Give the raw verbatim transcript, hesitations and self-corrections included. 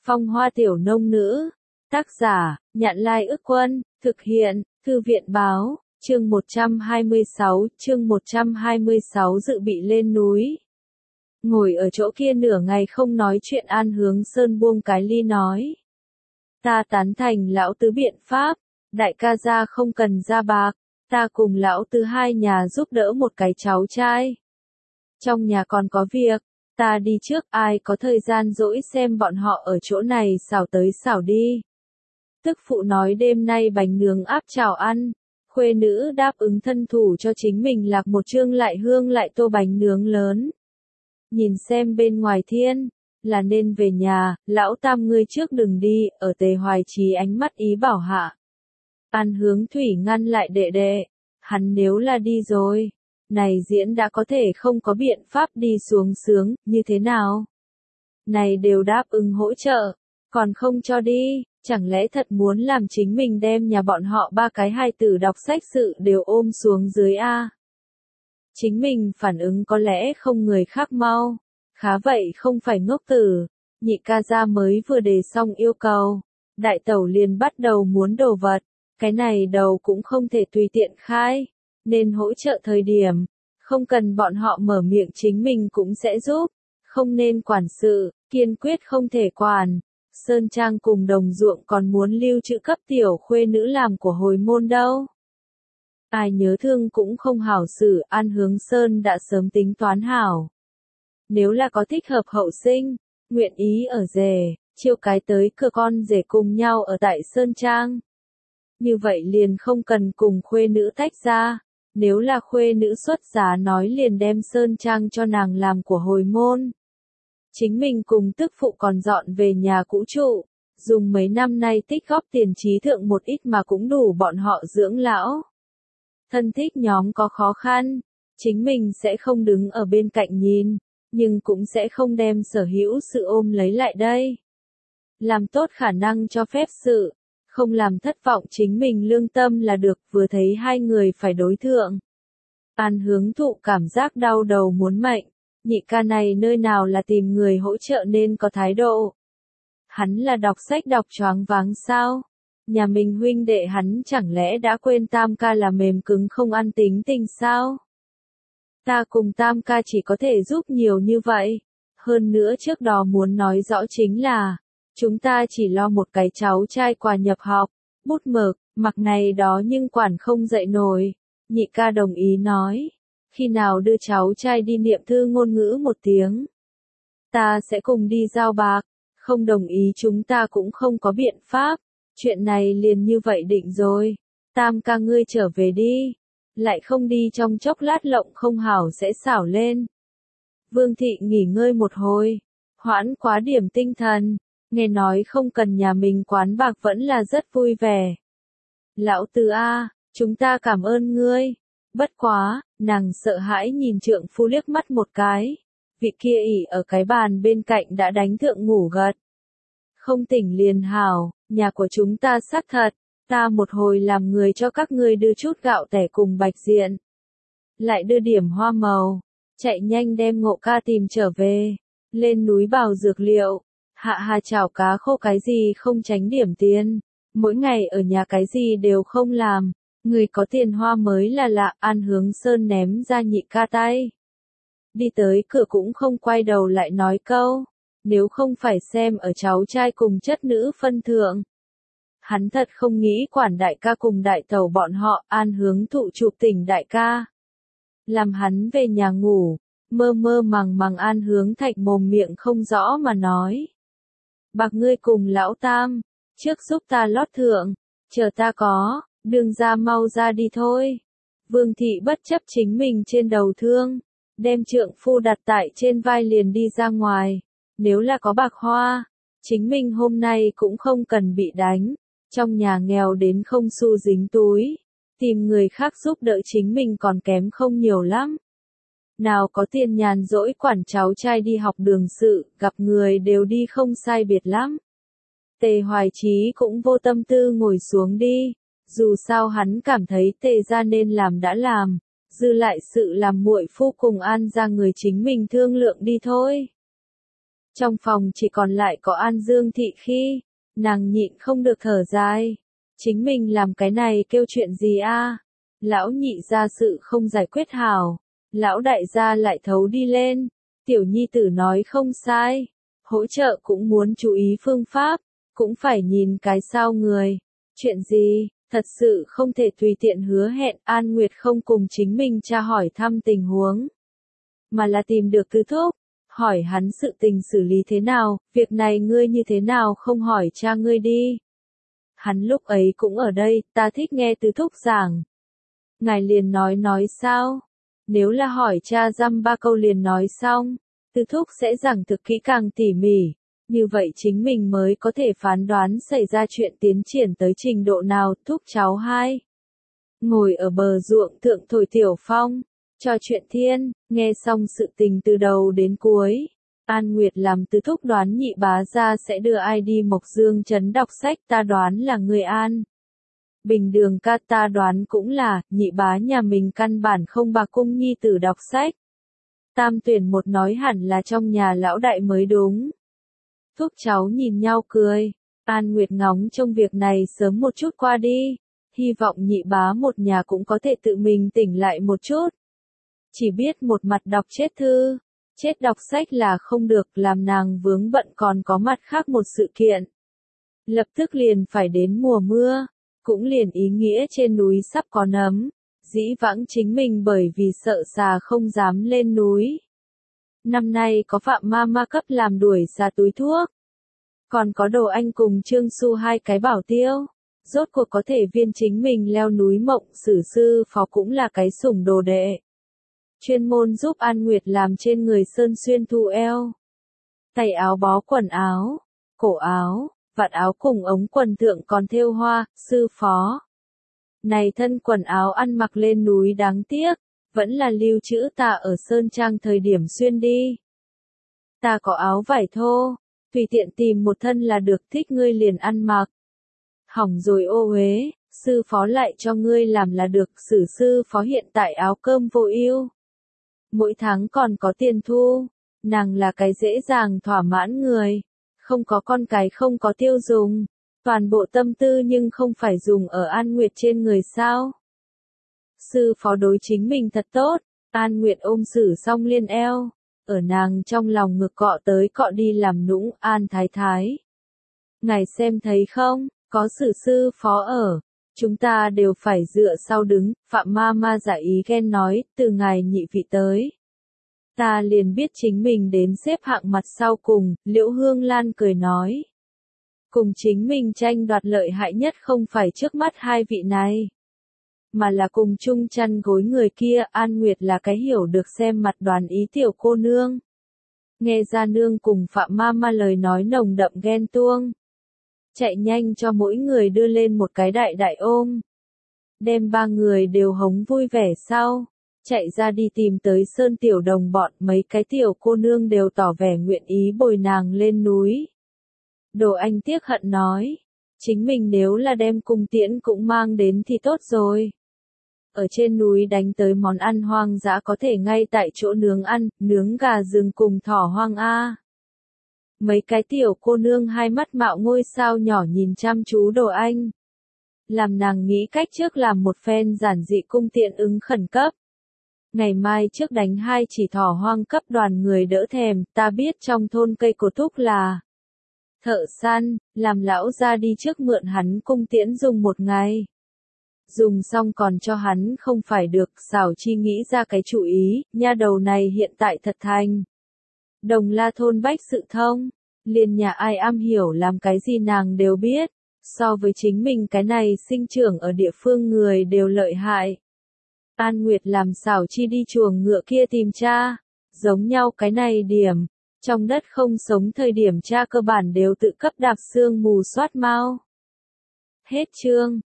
Phong Hoa Tiểu Nông Nữ. Tác giả, Nhạn Lai Ức Quân. Thực hiện, Thư viện Báo. Chương một trăm hai mươi sáu, chương một trăm hai mươi sáu dự bị lên núi. Ngồi ở chỗ kia nửa ngày không nói chuyện, An Hướng Sơn buông cái ly nói. Ta tán thành lão tứ biện pháp, đại ca gia không cần ra bạc, ta cùng lão tứ hai nhà giúp đỡ một cái cháu trai. Trong nhà còn có việc, ta đi trước, ai có thời gian rỗi xem bọn họ ở chỗ này xảo tới xảo đi. Tức phụ nói đêm nay bánh nướng áp chảo ăn, khuê nữ đáp ứng thân thủ cho chính mình lạc một chương lại hương lại tô bánh nướng lớn. Nhìn xem bên ngoài thiên, là nên về nhà, lão tam ngươi trước đừng đi, ở Tề Hoài Chí ánh mắt ý bảo hạ. An Hướng Thủy ngăn lại đệ đệ, hắn nếu là đi rồi, này diễn đã có thể không có biện pháp đi xuống sướng, như thế nào? Này đều đáp ứng hỗ trợ, còn không cho đi, chẳng lẽ thật muốn làm chính mình đem nhà bọn họ ba cái hài tử đọc sách sự đều ôm xuống dưới a? Chính mình phản ứng có lẽ không người khác mau, khá vậy không phải ngốc tử, nhị ca gia mới vừa đề xong yêu cầu, đại tẩu liền bắt đầu muốn đồ vật, cái này đầu cũng không thể tùy tiện khai, nên hỗ trợ thời điểm, không cần bọn họ mở miệng chính mình cũng sẽ giúp, không nên quản sự, kiên quyết không thể quản. Sơn Trang cùng đồng ruộng còn muốn lưu trữ cấp tiểu khuê nữ làm của hồi môn đâu. Ai nhớ thương cũng không hảo xử, An Hướng Sơn đã sớm tính toán hảo. Nếu là có thích hợp hậu sinh, nguyện ý ở rể, chiêu cái tới cửa con rể cùng nhau ở tại Sơn Trang. Như vậy liền không cần cùng khuê nữ tách ra, nếu là khuê nữ xuất giá nói liền đem Sơn Trang cho nàng làm của hồi môn. Chính mình cùng tức phụ còn dọn về nhà cũ trụ, dùng mấy năm nay tích góp tiền trí thượng một ít mà cũng đủ bọn họ dưỡng lão. Thân thích nhóm có khó khăn, chính mình sẽ không đứng ở bên cạnh nhìn, nhưng cũng sẽ không đem sở hữu sự ôm lấy lại đây. Làm tốt khả năng cho phép sự, không làm thất vọng chính mình lương tâm là được, vừa thấy hai người phải đối thượng. An Hướng Thụ cảm giác đau đầu muốn mệnh. Nhị ca này nơi nào là tìm người hỗ trợ nên có thái độ. Hắn là đọc sách đọc choáng váng sao? Nhà mình huynh đệ hắn chẳng lẽ đã quên tam ca là mềm cứng không ăn tính tình sao? Ta cùng tam ca chỉ có thể giúp nhiều như vậy. Hơn nữa trước đó muốn nói rõ chính là, chúng ta chỉ lo một cái cháu trai quà nhập học, bút mực, mặc này đó nhưng quản không dậy nổi. Nhị ca đồng ý nói. Khi nào đưa cháu trai đi niệm thư ngôn ngữ một tiếng, ta sẽ cùng đi giao bạc, không đồng ý chúng ta cũng không có biện pháp, chuyện này liền như vậy định rồi, tam ca ngươi trở về đi, lại không đi trong chốc lát lộng không hảo sẽ xảo lên. Vương thị nghỉ ngơi một hồi, hoãn quá điểm tinh thần, nghe nói không cần nhà mình quán bạc vẫn là rất vui vẻ. Lão Từ A, chúng ta cảm ơn ngươi. Bất quá, nàng sợ hãi nhìn trượng phu liếc mắt một cái, vị kia ỉ ở cái bàn bên cạnh đã đánh thượng ngủ gật. Không tỉnh liền hảo, nhà của chúng ta xác thật, ta một hồi làm người cho các ngươi đưa chút gạo tẻ cùng bạch diện. Lại đưa điểm hoa màu, chạy nhanh đem Ngộ ca tìm trở về, lên núi bào dược liệu, hạ hà chảo cá khô cái gì không tránh điểm tiền, mỗi ngày ở nhà cái gì đều không làm. Người có tiền hoa mới là lạ, An Hướng Sơn ném ra nhị ca tay. Đi tới cửa cũng không quay đầu lại nói câu, nếu không phải xem ở cháu trai cùng chất nữ phân thượng. Hắn thật không nghĩ quản đại ca cùng đại tẩu bọn họ, An Hướng Thụ chụp tỉnh đại ca. Làm hắn về nhà ngủ, mơ mơ màng màng An Hướng Thạch mồm miệng không rõ mà nói. Bạc ngươi cùng lão tam, trước giúp ta lót thượng, chờ ta có. Đường ra mau ra đi thôi. Vương thị bất chấp chính mình trên đầu thương, đem trượng phu đặt tại trên vai liền đi ra ngoài. Nếu là có bạc hoa, chính mình hôm nay cũng không cần bị đánh. Trong nhà nghèo đến không xu dính túi, tìm người khác giúp đỡ chính mình còn kém không nhiều lắm. Nào có tiền nhàn rỗi quản cháu trai đi học đường sự, gặp người đều đi không sai biệt lắm. Tề Hoài Chí cũng vô tâm tư ngồi xuống đi. Dù sao hắn cảm thấy Tề gia nên làm đã làm, dư lại sự làm muội phu cùng An ra người chính mình thương lượng đi thôi. Trong phòng chỉ còn lại có An Dương Thị khi, nàng nhịn không được thở dài. Chính mình làm cái này kêu chuyện gì a? Lão nhị gia sự không giải quyết hảo, lão đại gia lại thấu đi lên. Tiểu nhi tử nói không sai, hỗ trợ cũng muốn chú ý phương pháp, cũng phải nhìn cái sao người. Chuyện gì, thật sự không thể tùy tiện hứa hẹn. An Nguyệt không cùng chính mình tra hỏi thăm tình huống, mà là tìm được Tứ Thúc, hỏi hắn sự tình xử lý thế nào, việc này ngươi như thế nào không hỏi cha ngươi đi. Hắn lúc ấy cũng ở đây, ta thích nghe Tứ Thúc giảng. Ngài liền nói nói sao? Nếu là hỏi cha dăm ba câu liền nói xong, Tứ Thúc sẽ giảng thực kỹ càng tỉ mỉ, như vậy chính mình mới có thể phán đoán xảy ra chuyện tiến triển tới trình độ nào. Thúc cháu hai ngồi ở bờ ruộng thượng thổi tiểu phong, trò chuyện thiên, nghe xong sự tình từ đầu đến cuối. An Nguyệt làm Tứ Thúc đoán nhị bá gia sẽ đưa ai đi Mộc Dương trấn đọc sách, ta đoán là người An Bình Đường ca, ta đoán cũng là, nhị bá nhà mình căn bản không bà cung nhi tử đọc sách. Tam tuyển một nói hẳn là trong nhà lão đại mới đúng. Thúc cháu nhìn nhau cười, An Nguyệt ngóng trong việc này sớm một chút qua đi, hy vọng nhị bá một nhà cũng có thể tự mình tỉnh lại một chút. Chỉ biết một mặt đọc chết thư, chết đọc sách là không được, làm nàng vướng bận còn có mặt khác một sự kiện. Lập tức liền phải đến mùa mưa, cũng liền ý nghĩa trên núi sắp có nấm, dĩ vãng chính mình bởi vì sợ xà không dám lên núi. Năm nay có Phạm ma ma cấp làm đuổi xà túi thuốc, còn có Đồ Anh cùng Trương Xu hai cái bảo tiêu, rốt cuộc có thể viên chính mình leo núi. Mộng Sử sư phó cũng là cái sủng đồ đệ, chuyên môn giúp An Nguyệt làm trên người sơn xuyên thu eo, tay áo bó quần áo, cổ áo, vạt áo cùng ống quần thượng còn thêu hoa. Sư phó này thân quần áo ăn mặc lên núi đáng tiếc, vẫn là lưu trữ ta ở Sơn Trang thời điểm xuyên đi. Ta có áo vải thô, tùy tiện tìm một thân là được, thích ngươi liền ăn mặc. Hỏng rồi ô uế, sư phó lại cho ngươi làm là được. Sử sư phó hiện tại áo cơm vô ưu, mỗi tháng còn có tiền thu, nàng là cái dễ dàng thỏa mãn người, không có con cái không có tiêu dùng, toàn bộ tâm tư nhưng không phải dùng ở An Nguyệt trên người sao. Sư phó đối chính mình thật tốt. An Nguyệt ôm Sử Song Liên eo, ở nàng trong lòng ngực cọ tới cọ đi làm nũng. An thái thái, ngài xem thấy không, có Sử sư phó ở, chúng ta đều phải dựa sau đứng. Phạm ma ma giả ý ghen nói, từ ngài nhị vị tới, ta liền biết chính mình đến xếp hạng mặt sau cùng. Liễu Hương Lan cười nói, cùng chính mình tranh đoạt lợi hại nhất không phải trước mắt hai vị này, mà là cùng chung chăn gối người kia. An Nguyệt là cái hiểu được xem mặt đoán ý tiểu cô nương, nghe ra nương cùng Phạm ma ma lời nói nồng đậm ghen tuông, chạy nhanh cho mỗi người đưa lên một cái đại đại ôm, đem ba người đều hống vui vẻ sau, chạy ra đi tìm tới Sơn Tiểu đồng bọn. Mấy cái tiểu cô nương đều tỏ vẻ nguyện ý bồi nàng lên núi. Đồ Anh tiếc hận nói, chính mình nếu là đem cung tiễn cũng mang đến thì tốt rồi. Ở trên núi đánh tới món ăn hoang dã có thể ngay tại chỗ nướng ăn, nướng gà rừng cùng thỏ hoang a. Mấy cái tiểu cô nương hai mắt mạo ngôi sao nhỏ nhìn chăm chú Đồ Anh, làm nàng nghĩ cách trước làm một phen giản dị cung tiện ứng khẩn cấp. Ngày mai trước đánh hai chỉ thỏ hoang cấp đoàn người đỡ thèm. Ta biết trong thôn cây cổ thúc là thợ săn, làm lão ra đi trước mượn hắn cung tiễn dùng một ngày. Dùng xong còn cho hắn không phải được. Xảo Chi nghĩ ra cái chủ ý, nha đầu này hiện tại thật thành Đồng La thôn bách sự thông, liền nhà ai am hiểu làm cái gì nàng đều biết, so với chính mình cái này sinh trưởng ở địa phương người đều lợi hại. An Nguyệt làm Xảo Chi đi chuồng ngựa kia tìm cha, giống nhau cái này điểm, trong đất không sống thời điểm cha cơ bản đều tự cấp đạp xương mù soát mau. Hết chương.